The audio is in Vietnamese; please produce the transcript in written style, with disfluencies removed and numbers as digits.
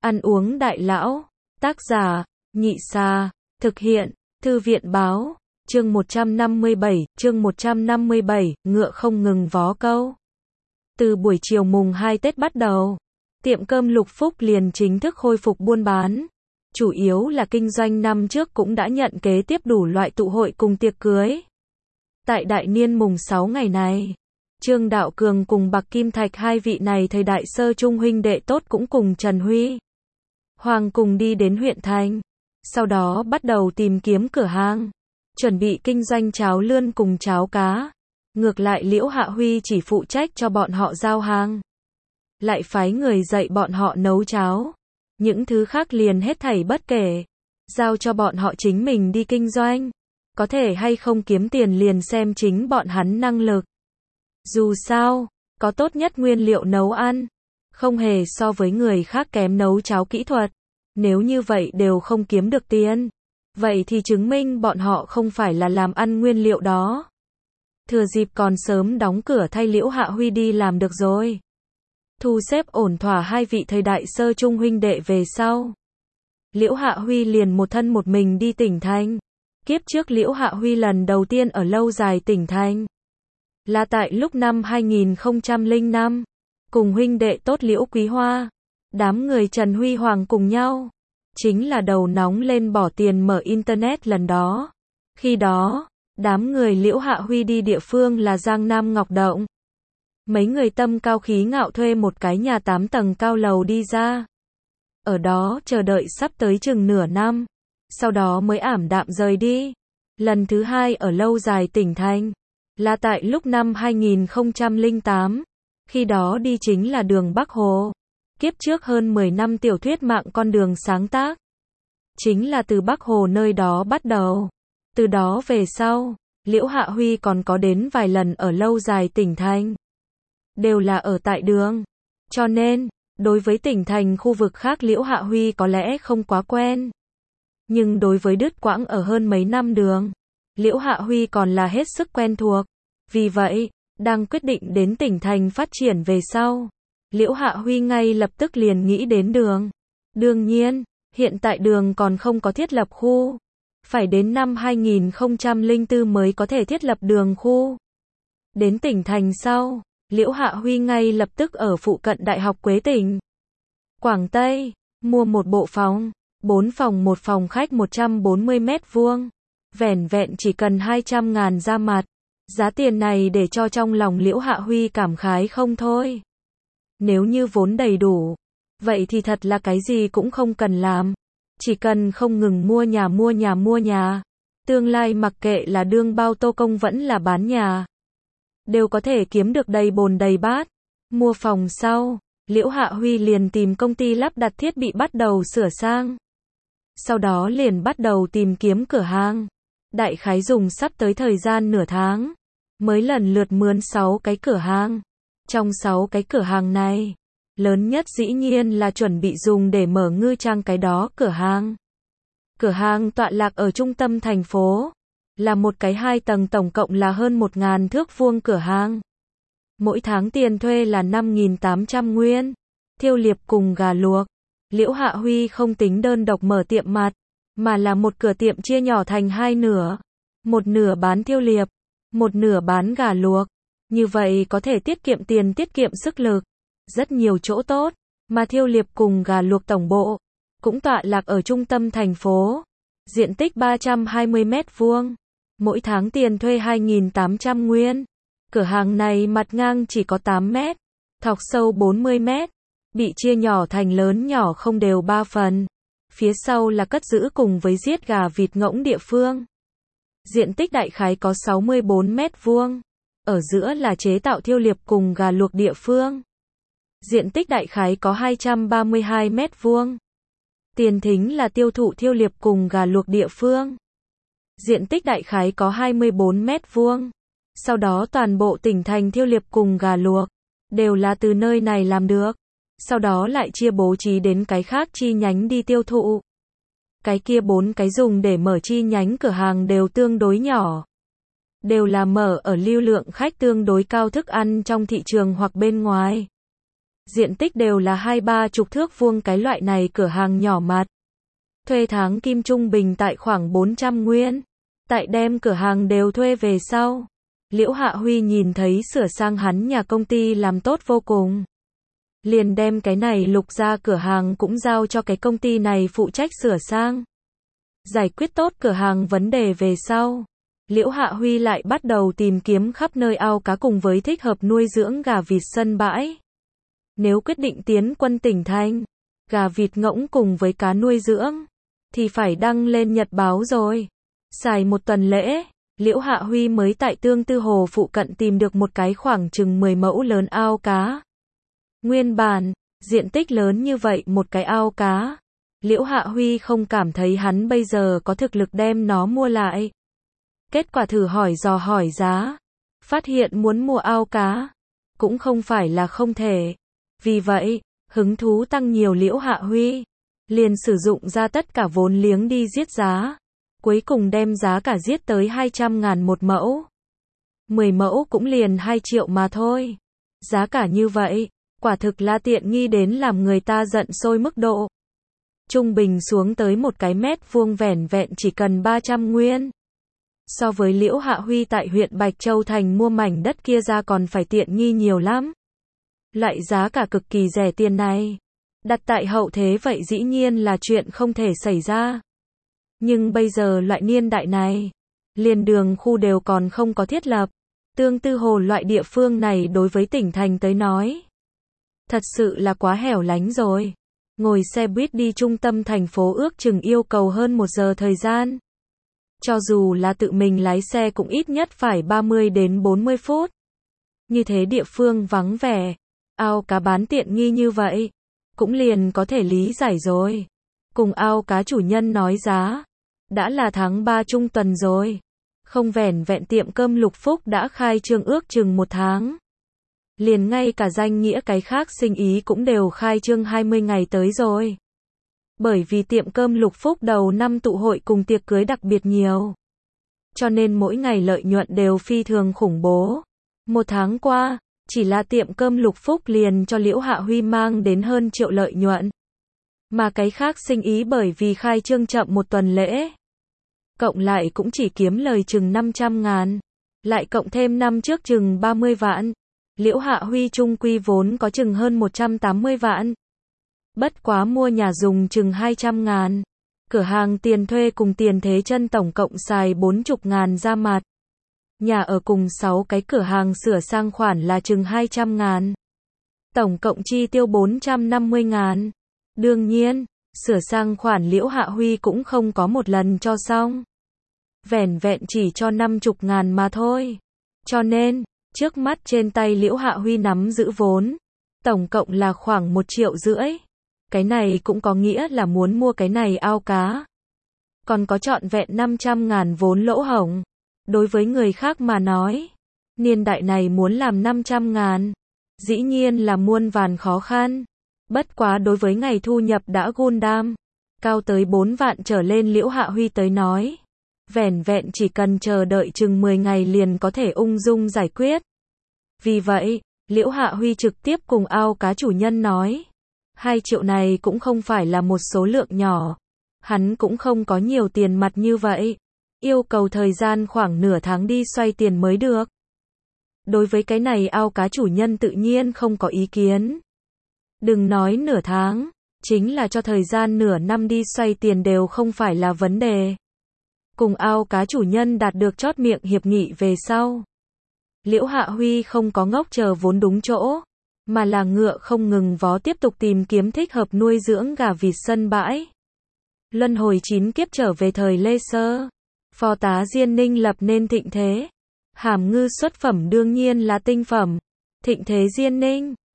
Ăn uống đại lão. Tác giả, Nhị Sa. Thực hiện, Thư viện báo. Chương 157, ngựa không ngừng vó câu. Từ buổi chiều mùng 2 Tết bắt đầu, tiệm cơm Lục Phúc liền chính thức khôi phục buôn bán. Chủ yếu là kinh doanh, năm trước cũng đã nhận kế tiếp đủ loại tụ hội cùng tiệc cưới. Tại đại niên mùng 6 ngày này, Trương Đạo Cường cùng Bạc Kim Thạch, hai vị này thời đại sơ trung huynh đệ tốt, cũng cùng Trần Huy Hoàng cùng đi đến huyện thành. Sau đó bắt đầu tìm kiếm cửa hàng, chuẩn bị kinh doanh cháo lươn cùng cháo cá. Ngược lại Liễu Hạ Huy chỉ phụ trách cho bọn họ giao hàng, lại phái người dạy bọn họ nấu cháo. Những thứ khác liền hết thảy bất kể, giao cho bọn họ chính mình đi kinh doanh. Có thể hay không kiếm tiền liền xem chính bọn hắn năng lực. Dù sao, có tốt nhất nguyên liệu nấu ăn, không hề so với người khác kém nấu cháo kỹ thuật. Nếu như vậy đều không kiếm được tiền, vậy thì chứng minh bọn họ không phải là làm ăn nguyên liệu đó. Thừa dịp còn sớm đóng cửa thay Liễu Hạ Huy đi làm được rồi. Thu xếp ổn thỏa hai vị thời đại sơ trung huynh đệ về sau, Liễu Hạ Huy liền một thân một mình đi tỉnh thành. Kiếp trước Liễu Hạ Huy lần đầu tiên ở lâu dài tỉnh thành là tại lúc năm 2005, cùng huynh đệ tốt Liễu Quý Hoa, đám người Trần Huy Hoàng cùng nhau, chính là đầu nóng lên bỏ tiền mở internet lần đó. Khi đó, đám người Liễu Hạ Huy đi địa phương là Giang Nam Ngọc Động. Mấy người tâm cao khí ngạo thuê một cái nhà 8 tầng cao lầu đi ra. Ở đó chờ đợi sắp tới chừng nửa năm, sau đó mới ảm đạm rời đi. Lần thứ hai ở lâu dài tỉnh thành là tại lúc năm 2008, khi đó đi chính là đường Bắc Hồ. Kiếp trước hơn 10 năm tiểu thuyết mạng con đường sáng tác, chính là từ Bắc Hồ nơi đó bắt đầu. Từ đó về sau, Liễu Hạ Huy còn có đến vài lần ở lâu dài tỉnh thành, đều là ở tại đường. Cho nên, đối với tỉnh thành khu vực khác Liễu Hạ Huy có lẽ không quá quen. Nhưng đối với đứt quãng ở hơn mấy năm đường, Liễu Hạ Huy còn là hết sức quen thuộc. Vì vậy, đang quyết định đến tỉnh thành phát triển về sau, Liễu Hạ Huy ngay lập tức liền nghĩ đến đường. Đương nhiên, hiện tại đường còn không có thiết lập khu, phải đến năm 2004 mới có thể thiết lập đường khu. Đến tỉnh thành sau, Liễu Hạ Huy ngay lập tức ở phụ cận Đại học Quế Tỉnh, Quảng Tây, mua một bộ phòng, 4 phòng một phòng khách 140 mét vuông, vẻn vẹn chỉ cần 200.000 ra mặt. Giá tiền này để cho trong lòng Liễu Hạ Huy cảm khái không thôi. Nếu như vốn đầy đủ, vậy thì thật là cái gì cũng không cần làm. Chỉ cần không ngừng mua nhà. Tương lai mặc kệ là đương bao tô công vẫn là bán nhà, đều có thể kiếm được đầy bồn đầy bát. Mua phòng sau, Liễu Hạ Huy liền tìm công ty lắp đặt thiết bị bắt đầu sửa sang. Sau đó liền bắt đầu tìm kiếm cửa hàng. Đại khái dùng sắp tới thời gian nửa tháng, mới lần lượt mướn 6 cái cửa hàng. Trong 6 cái cửa hàng này, lớn nhất dĩ nhiên là chuẩn bị dùng để mở ngư trang cái đó cửa hàng. Cửa hàng tọa lạc ở trung tâm thành phố, là một cái 2 tầng, tổng cộng là hơn 1.000 thước vuông cửa hàng. Mỗi tháng tiền thuê là 5.800 nguyên. Thiêu liệp cùng gà luộc. Liễu Hạ Huy không tính đơn độc mở tiệm mặt, mà là một cửa tiệm chia nhỏ thành 2 nửa. Một nửa bán thiêu liệp, một nửa bán gà luộc. Như vậy có thể tiết kiệm tiền, tiết kiệm sức lực, rất nhiều chỗ tốt. Mà thiêu liệp cùng gà luộc tổng bộ cũng tọa lạc ở trung tâm thành phố, diện tích 320 mét vuông, mỗi tháng tiền thuê 2.800 nguyên. Cửa hàng này mặt ngang chỉ có 8 mét, thọc sâu 40 mét, bị chia nhỏ thành lớn nhỏ không đều 3 phần. Phía sau là cất giữ cùng với giết gà vịt ngỗng địa phương. Diện tích đại khái có 64 mét vuông. Ở giữa là chế tạo thiêu liệp cùng gà luộc địa phương. Diện tích đại khái có 232 mét vuông. Tiền thính là tiêu thụ thiêu liệp cùng gà luộc địa phương. Diện tích đại khái có 24 mét vuông. Sau đó toàn bộ tỉnh thành thiêu liệp cùng gà luộc đều là từ nơi này làm được. Sau đó lại chia bố trí đến cái khác chi nhánh đi tiêu thụ. Cái kia 4 cái dùng để mở chi nhánh cửa hàng đều tương đối nhỏ. Đều là mở ở lưu lượng khách tương đối cao, thức ăn trong thị trường hoặc bên ngoài. diện tích đều là 20-30 thước vuông cái loại này cửa hàng nhỏ mặt. Thuê tháng kim trung bình tại khoảng 400 nguyên. Tại đem cửa hàng đều thuê về sau, Liễu Hạ Huy nhìn thấy sửa sang hắn nhà công ty làm tốt vô cùng. Liền đem cái này Lục gia cửa hàng cũng giao cho cái công ty này phụ trách sửa sang. Giải quyết tốt cửa hàng vấn đề về sau, Liễu Hạ Huy lại bắt đầu tìm kiếm khắp nơi ao cá cùng với thích hợp nuôi dưỡng gà vịt sân bãi. Nếu quyết định tiến quân tỉnh thành, gà vịt ngỗng cùng với cá nuôi dưỡng, thì phải đăng lên nhật báo rồi. Xài một tuần lễ, Liễu Hạ Huy mới tại Tương Tư Hồ phụ cận tìm được một cái khoảng chừng 10 mẫu lớn ao cá. Nguyên bản, diện tích lớn như vậy một cái ao cá, Liễu Hạ Huy không cảm thấy hắn bây giờ có thực lực đem nó mua lại. Kết quả thử hỏi dò hỏi giá, phát hiện muốn mua ao cá, cũng không phải là không thể. Vì vậy, hứng thú tăng nhiều Liễu Hạ Huy, liền sử dụng ra tất cả vốn liếng đi giết giá. Cuối cùng đem giá cả giết tới 200.000 một mẫu. 10 mẫu cũng liền 2 triệu mà thôi. Giá cả như vậy, quả thực là tiện nghi đến làm người ta giận sôi mức độ. Trung bình xuống tới một cái mét vuông vẻn vẹn chỉ cần 300 nguyên. So với Liễu Hạ Huy tại huyện Bạch Châu Thành mua mảnh đất kia ra còn phải tiện nghi nhiều lắm. Loại giá cả cực kỳ rẻ tiền này, đặt tại hậu thế vậy dĩ nhiên là chuyện không thể xảy ra. Nhưng bây giờ loại niên đại này, liền đường khu đều còn không có thiết lập. Tương Tư Hồ loại địa phương này đối với tỉnh thành tới nói, thật sự là quá hẻo lánh rồi. Ngồi xe buýt đi trung tâm thành phố ước chừng yêu cầu hơn 1 giờ thời gian. Cho dù là tự mình lái xe cũng ít nhất phải 30 đến 40 phút. Như thế địa phương vắng vẻ, ao cá bán tiện nghi như vậy, cũng liền có thể lý giải rồi. Cùng ao cá chủ nhân nói giá, đã là tháng 3 trung tuần rồi. Không vẻn vẹn tiệm cơm Lục Phúc đã khai trương ước chừng 1 tháng. Liền ngay cả danh nghĩa cái khác sinh ý cũng đều khai trương 20 ngày tới rồi. Bởi vì tiệm cơm Lục Phúc đầu năm tụ hội cùng tiệc cưới đặc biệt nhiều, cho nên mỗi ngày lợi nhuận đều phi thường khủng bố. 1 tháng qua, chỉ là tiệm cơm Lục Phúc liền cho Liễu Hạ Huy mang đến hơn triệu lợi nhuận. Mà cái khác sinh ý bởi vì khai trương chậm 1 tuần lễ, cộng lại cũng chỉ kiếm lời chừng 500.000, lại cộng thêm năm trước chừng 30 vạn. Liễu Hạ Huy trung quy vốn có chừng hơn 180 vạn. Bất quá mua nhà dùng chừng 200.000. Cửa hàng tiền thuê cùng tiền thế chân tổng cộng xài 40.000 ra mặt. Nhà ở cùng 6 cái cửa hàng sửa sang khoản là chừng 200.000. Tổng cộng chi tiêu 450.000. Đương nhiên, sửa sang khoản Liễu Hạ Huy cũng không có một lần cho xong. Vẻn vẹn chỉ cho 50.000 mà thôi. Cho nên, trước mắt trên tay Liễu Hạ Huy nắm giữ vốn, tổng cộng là khoảng 1,5 triệu. Cái này cũng có nghĩa là muốn mua cái này ao cá, còn có trọn vẹn 500.000 vốn lỗ hổng. Đối với người khác mà nói, niên đại này muốn làm 500.000, dĩ nhiên là muôn vàn khó khăn. Bất quá đối với ngày thu nhập đã Gundam, cao tới 4 vạn trở lên Liễu Hạ Huy tới nói, vẻn vẹn chỉ cần chờ đợi chừng 10 ngày liền có thể ung dung giải quyết. Vì vậy, Liễu Hạ Huy trực tiếp cùng ao cá chủ nhân nói, 2 triệu này cũng không phải là một số lượng nhỏ. Hắn cũng không có nhiều tiền mặt như vậy, yêu cầu thời gian khoảng nửa tháng đi xoay tiền mới được. Đối với cái này ao cá chủ nhân tự nhiên không có ý kiến. Đừng nói nửa tháng, chính là cho thời gian nửa năm đi xoay tiền đều không phải là vấn đề. Cùng ao cá chủ nhân đạt được chót miệng hiệp nghị về sau, Liễu Hạ Huy không có ngốc chờ vốn đúng chỗ, mà là ngựa không ngừng vó tiếp tục tìm kiếm thích hợp nuôi dưỡng gà vịt sân bãi. Luân hồi 9 kiếp trở về thời Lê Sơ, phò tá Diên Ninh lập nên thịnh thế. Hàm ngư xuất phẩm đương nhiên là tinh phẩm. Thịnh thế Diên Ninh